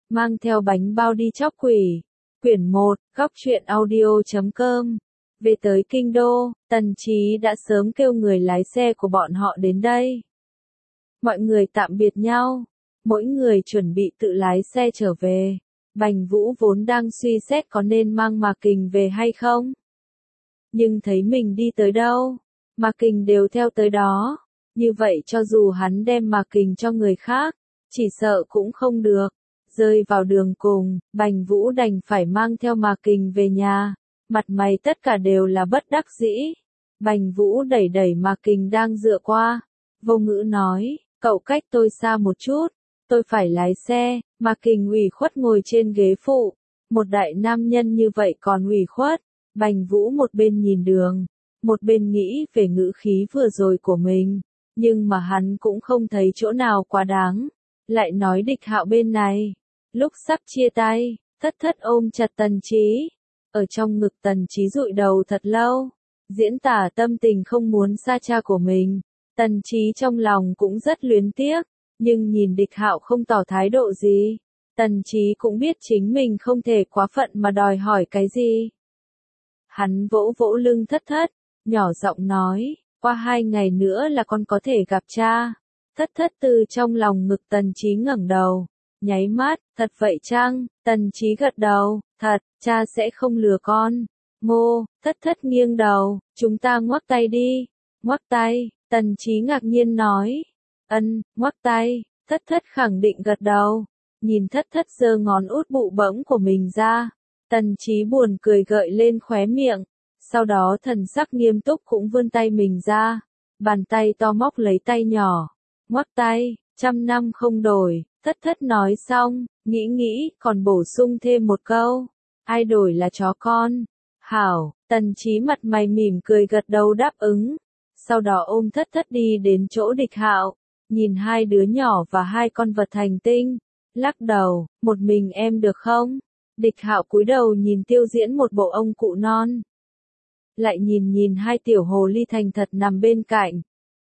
mang theo bánh bao đi chóc quỷ. Quyển 1, góc truyện audio.com. Về tới kinh đô, Tần Chí đã sớm kêu người lái xe của bọn họ đến đây. Mọi người tạm biệt nhau, mỗi người chuẩn bị tự lái xe trở về. Bành Vũ vốn đang suy xét có nên mang Mạc Kình về hay không. Nhưng thấy mình đi tới đâu, Mạc Kình đều theo tới đó. Như vậy cho dù hắn đem Mạc Kình cho người khác, chỉ sợ cũng không được. Rơi vào đường cùng, Bành Vũ đành phải mang theo Mạc Kình về nhà. Mặt mày tất cả đều là bất đắc dĩ. Bành Vũ đẩy đẩy Mạc Kình đang dựa qua. Vô Ngữ nói, cậu cách tôi xa một chút, tôi phải lái xe. Mạc Kình ủy khuất ngồi trên ghế phụ. Một đại nam nhân như vậy còn ủy khuất. Bành Vũ một bên nhìn đường, một bên nghĩ về ngữ khí vừa rồi của mình. Nhưng mà hắn cũng không thấy chỗ nào quá đáng. Lại nói Địch Hạo bên này. Lúc sắp chia tay, Thất Thất ôm chặt Tần Chí. Ở trong ngực Tần Chí dụi đầu thật lâu. Diễn tả tâm tình không muốn xa cha của mình. Tần Chí trong lòng cũng rất luyến tiếc. Nhưng nhìn Địch Hạo không tỏ thái độ gì. Tần Chí cũng biết chính mình không thể quá phận mà đòi hỏi cái gì. Hắn vỗ vỗ lưng Thất Thất, nhỏ giọng nói, qua 2 ngày nữa là con có thể gặp cha. Thất Thất từ trong lòng ngực Tần Chí ngẩng đầu, nháy mắt, thật vậy chăng? Tần Chí gật đầu, thật, cha sẽ không lừa con. Ngô, Thất Thất nghiêng đầu, chúng ta ngoắc tay đi. Ngoắc tay, Tần Chí ngạc nhiên nói. Ngoắc tay. Thất Thất khẳng định gật đầu. Nhìn Thất Thất giơ ngón út bụ bẫm của mình ra. Tần Chí buồn cười gợi lên khóe miệng. Sau đó thần sắc nghiêm túc cũng vươn tay mình ra. Bàn tay to móc lấy tay nhỏ. Ngoắc tay, 100 năm không đổi. Thất Thất nói xong, nghĩ, còn bổ sung thêm một câu. Ai đổi là chó con. Hảo, Tần Chí mặt mày mỉm cười gật đầu đáp ứng. Sau đó ôm Thất Thất đi đến chỗ Địch Hạo. Nhìn 2 đứa nhỏ và 2 con vật thành tinh. Lắc đầu, một mình em được không? Địch Hạo cúi đầu nhìn Tiêu Diễn một bộ ông cụ non. Lại nhìn 2 tiểu hồ ly thành thật nằm bên cạnh.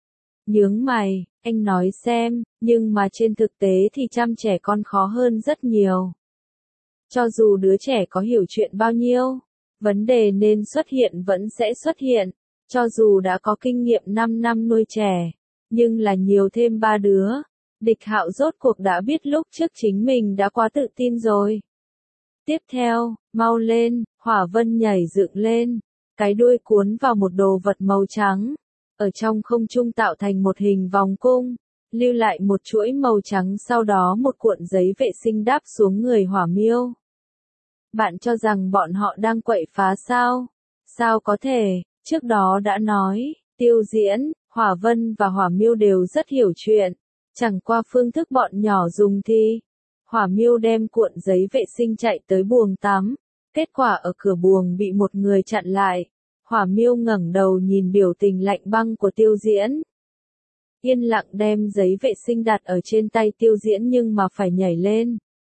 Nhướng mày, anh nói xem, nhưng mà trên thực tế thì chăm trẻ con khó hơn rất nhiều. Cho dù đứa trẻ có hiểu chuyện bao nhiêu, vấn đề nên xuất hiện vẫn sẽ xuất hiện. Cho dù đã có kinh nghiệm 5 năm nuôi trẻ, nhưng là nhiều thêm 3 đứa. Địch Hạo rốt cuộc đã biết lúc trước chính mình đã quá tự tin rồi. Tiếp theo, mau lên, Hỏa Vân nhảy dựng lên, cái đuôi cuốn vào một đồ vật màu trắng, ở trong không trung tạo thành một hình vòng cung, lưu lại một chuỗi màu trắng, sau đó một cuộn giấy vệ sinh đáp xuống người Hỏa Miêu. Bạn cho rằng bọn họ đang quậy phá sao? Sao có thể, trước đó đã nói, Tiêu Diễn, Hỏa Vân và Hỏa Miêu đều rất hiểu chuyện, chẳng qua phương thức bọn nhỏ dùng thì Hỏa Miêu đem cuộn giấy vệ sinh chạy tới buồng tắm, kết quả ở cửa buồng bị một người chặn lại. Hỏa Miêu ngẩng đầu nhìn biểu tình lạnh băng của Tiêu Diễn. Yên lặng đem giấy vệ sinh đặt ở trên tay Tiêu Diễn nhưng mà phải nhảy lên.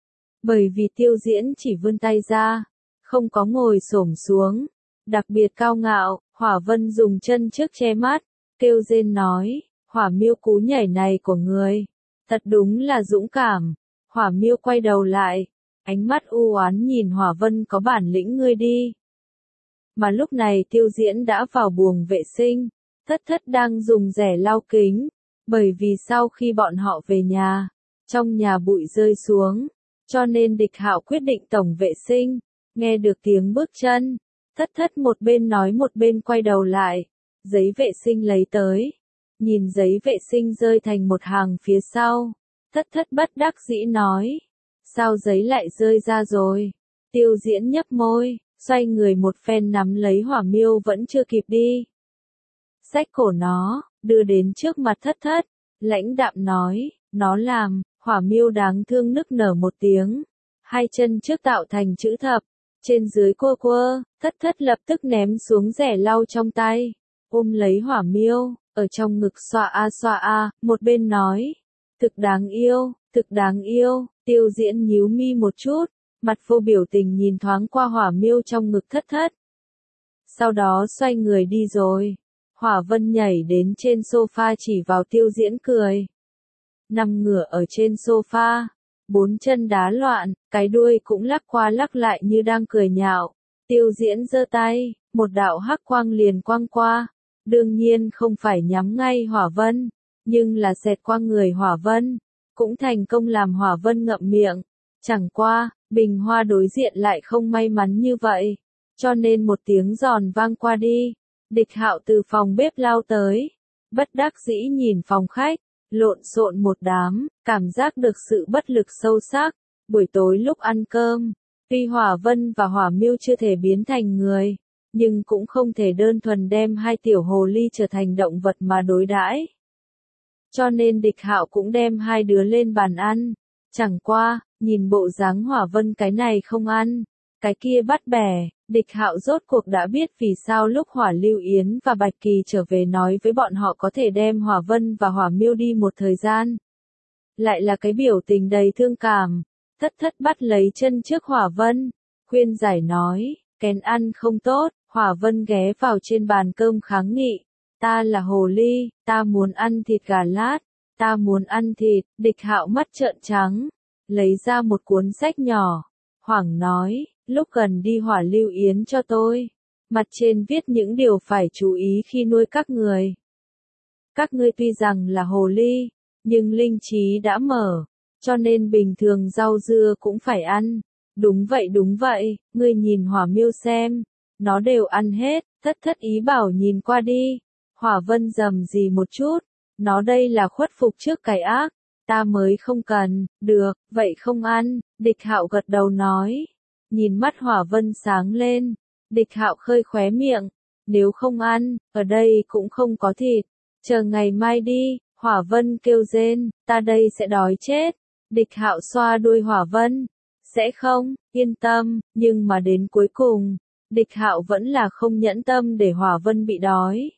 Bởi vì Tiêu Diễn chỉ vươn tay ra, không có ngồi xổm xuống. Đặc biệt cao ngạo, Hỏa Vân dùng chân trước che mắt, kêu rên nói, Hỏa Miêu cú nhảy này của người, thật đúng là dũng cảm. Hỏa Miêu quay đầu lại, ánh mắt u oán nhìn Hỏa Vân, có bản lĩnh ngươi đi. Mà lúc này Tiêu Diễn đã vào buồng vệ sinh, Thất Thất đang dùng rẻ lau kính, bởi vì sau khi bọn họ về nhà, trong nhà bụi rơi xuống, cho nên Địch Hạo quyết định tổng vệ sinh. Nghe được tiếng bước chân, Thất Thất một bên nói một bên quay đầu lại, giấy vệ sinh lấy tới, nhìn giấy vệ sinh rơi thành một hàng phía sau, Thất Thất bất đắc dĩ nói, sao giấy lại rơi ra rồi? Tiêu Diễn nhấp môi, xoay người một phen nắm lấy Hỏa Miêu vẫn chưa kịp đi. Xách cổ nó, đưa đến trước mặt Thất Thất, lãnh đạm nói, nó làm. Hỏa Miêu đáng thương nức nở một tiếng, 2 chân trước tạo thành chữ thập, trên dưới quơ, Thất Thất lập tức ném xuống rẻ lau trong tay, ôm lấy Hỏa Miêu, ở trong ngực xoa a, một bên nói, thực đáng yêu. Tiêu Diễn nhíu mi một chút, mặt vô biểu tình nhìn thoáng qua Hỏa Miêu trong ngực Thất Thất. Sau đó xoay người đi rồi. Hỏa Vân nhảy đến trên sofa chỉ vào Tiêu Diễn cười. Nằm ngửa ở trên sofa, bốn chân đá loạn, cái đuôi cũng lắc qua lắc lại như đang cười nhạo. Tiêu Diễn giơ tay, một đạo hắc quang liền quang qua, đương nhiên không phải nhắm ngay Hỏa Vân, nhưng là xẹt qua người Hỏa Vân, cũng thành công làm Hỏa Vân ngậm miệng. Chẳng qua, Bình Hoa đối diện lại không may mắn như vậy, cho nên một tiếng giòn vang qua đi, Địch Hạo từ phòng bếp lao tới, bất đắc dĩ nhìn phòng khách, lộn xộn một đám, cảm giác được sự bất lực sâu sắc. Buổi tối lúc ăn cơm, tuy Hỏa Vân và Hỏa Miêu chưa thể biến thành người, nhưng cũng không thể đơn thuần đem hai tiểu hồ ly trở thành động vật mà đối đãi. Cho nên Địch Hạo cũng đem hai đứa lên bàn ăn. Chẳng qua, nhìn bộ dáng Hỏa Vân cái này không ăn, cái kia bắt bẻ, Địch Hạo rốt cuộc đã biết vì sao lúc Hỏa Lưu Yến và Bạch Kỳ trở về nói với bọn họ có thể đem Hỏa Vân và Hỏa Miêu đi một thời gian. Lại là cái biểu tình đầy thương cảm, thất thất bắt lấy chân trước Hỏa Vân, khuyên giải nói, kén ăn không tốt. Hỏa Vân ghé vào trên bàn cơm kháng nghị, ta là hồ ly, ta muốn ăn thịt gà lát, ta muốn ăn thịt. Địch Hạo mắt trợn trắng, lấy ra một cuốn sách nhỏ, hoảng nói, lúc gần đi Hỏa Lưu Yến cho tôi, mặt trên viết những điều phải chú ý khi nuôi các người. Các ngươi tuy rằng là hồ ly, nhưng linh trí đã mở, cho nên bình thường rau dưa cũng phải ăn. Đúng vậy, ngươi nhìn Hỏa Miêu xem, nó đều ăn hết. Thất thất ý bảo nhìn qua đi, Hỏa Vân rầm rì một chút, nó đây là khuất phục trước cái ác, ta mới không cần. Được, vậy không ăn. Địch Hạo gật đầu nói, nhìn mắt Hỏa Vân sáng lên, Địch Hạo khơi khóe miệng, nếu không ăn, ở đây cũng không có thịt, chờ ngày mai đi. Hỏa Vân kêu rên, ta đây sẽ đói chết. Địch Hạo xoa đuôi Hỏa Vân, sẽ không, yên tâm. Nhưng mà đến cuối cùng, Địch Hạo vẫn là không nhẫn tâm để Hỏa Vân bị đói.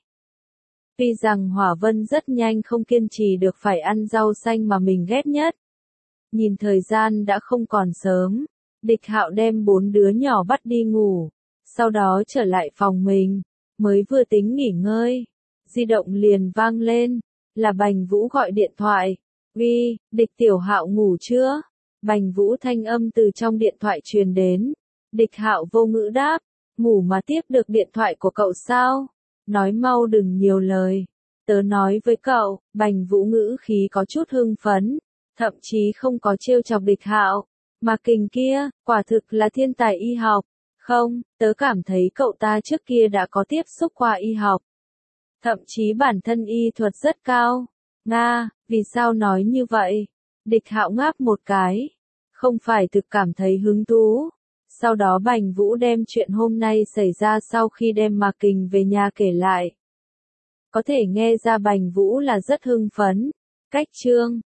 Tuy rằng Hỏa Vân rất nhanh không kiên trì được phải ăn rau xanh mà mình ghét nhất. Nhìn thời gian đã không còn sớm, Địch Hạo đem bốn đứa nhỏ bắt đi ngủ, sau đó trở lại phòng mình, mới vừa tính nghỉ ngơi, di động liền vang lên, là Bành Vũ gọi điện thoại. Uy, Địch Tiểu Hạo ngủ chưa? Bành Vũ thanh âm từ trong điện thoại truyền đến. Địch Hạo vô ngữ đáp, ngủ mà tiếp được điện thoại của cậu sao? Nói mau đừng nhiều lời. Tớ nói với cậu. Bành Vũ ngữ khí có chút hưng phấn, thậm chí không có trêu chọc Địch Hạo. Mà Kình kia, quả thực là thiên tài y học. Không, tớ cảm thấy cậu ta trước kia đã có tiếp xúc qua y học. Thậm chí bản thân y thuật rất cao. Nga, vì sao nói như vậy? Địch Hạo ngáp một cái. Không phải thực cảm thấy hứng thú. Sau đó Bành Vũ đem chuyện hôm nay xảy ra sau khi đem Mạc Kình về nhà kể lại. Có thể nghe ra Bành Vũ là rất hưng phấn. Cách chương